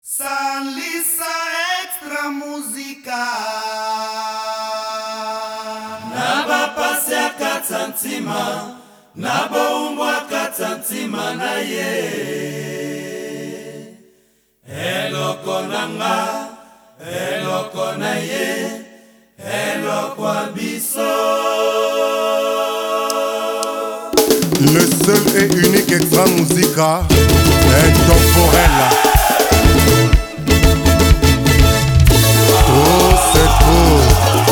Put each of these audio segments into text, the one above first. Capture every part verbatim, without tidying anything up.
Salisa extra música Naba pasi ya katantima Naba umbwa katantima na ye Eloko nanga Eloko na ye Eloko abiso. Le seul et unique extra musica intemporel. Oh, c'est trop.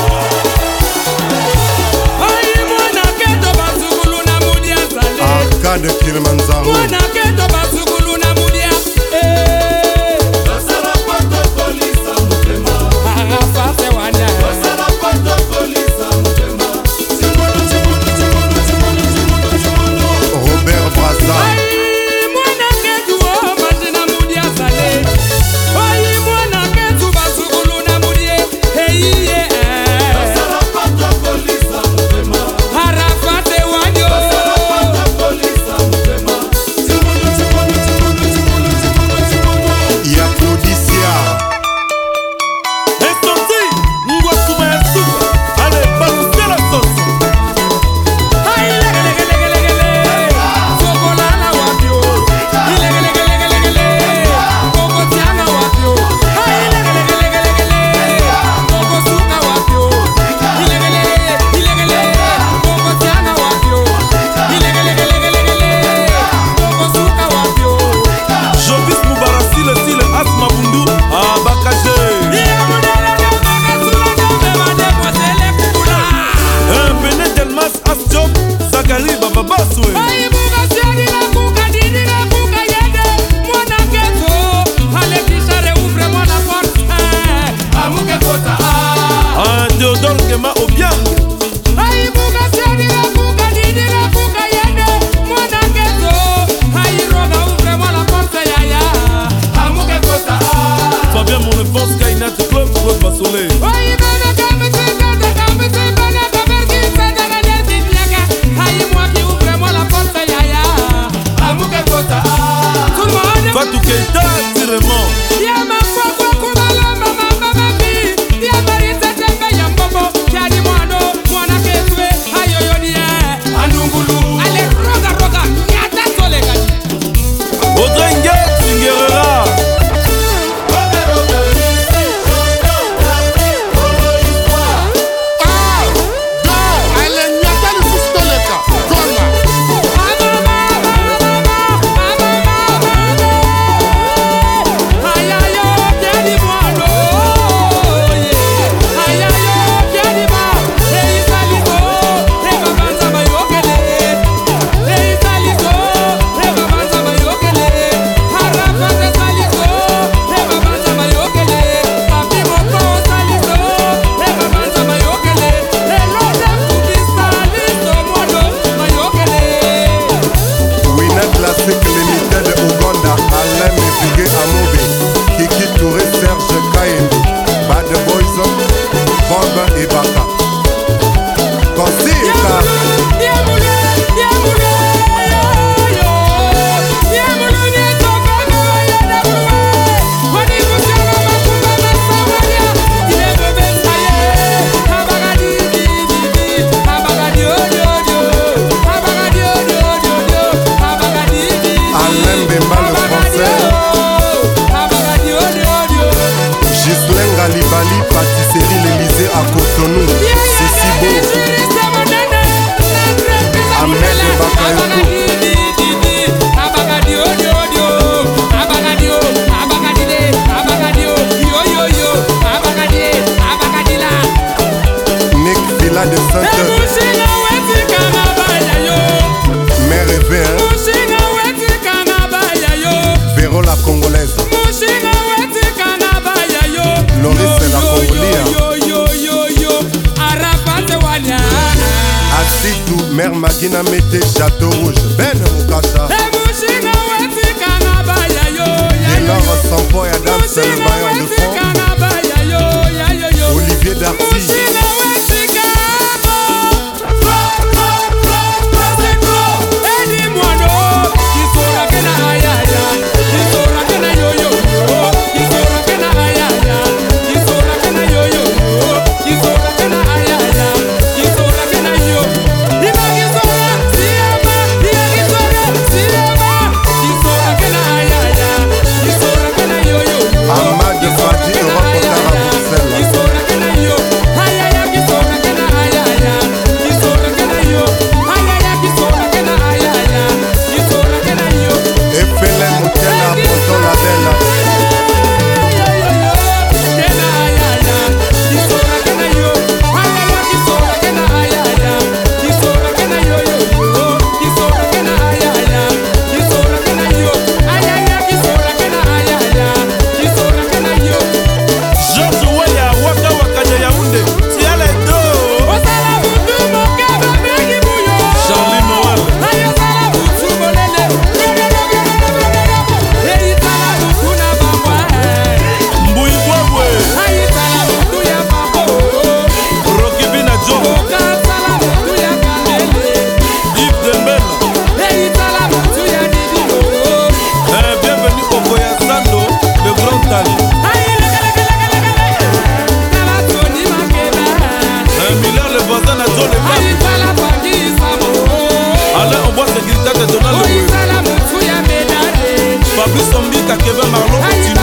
Arcade Kilimanjaro. Robert Braza. Fatou Keita, tirement. Bali, pâtisserie l'Elysée à Cotonou. C'est si beau. Ahmed Bakayoko. Nick Villa de Sainte. Mère et père. Véro la Congolaise. Loris c'est la Congolia. Assitou, Mère Magina Mété, Château Rouge. Ben Moukasa. Délor Sampo et Adam, c'est le baillon de fond. Olivier Darty. Yo yo, voisin na John le Alain on boit sécurité de Donald le Fabrice Ombika Kevin Marlon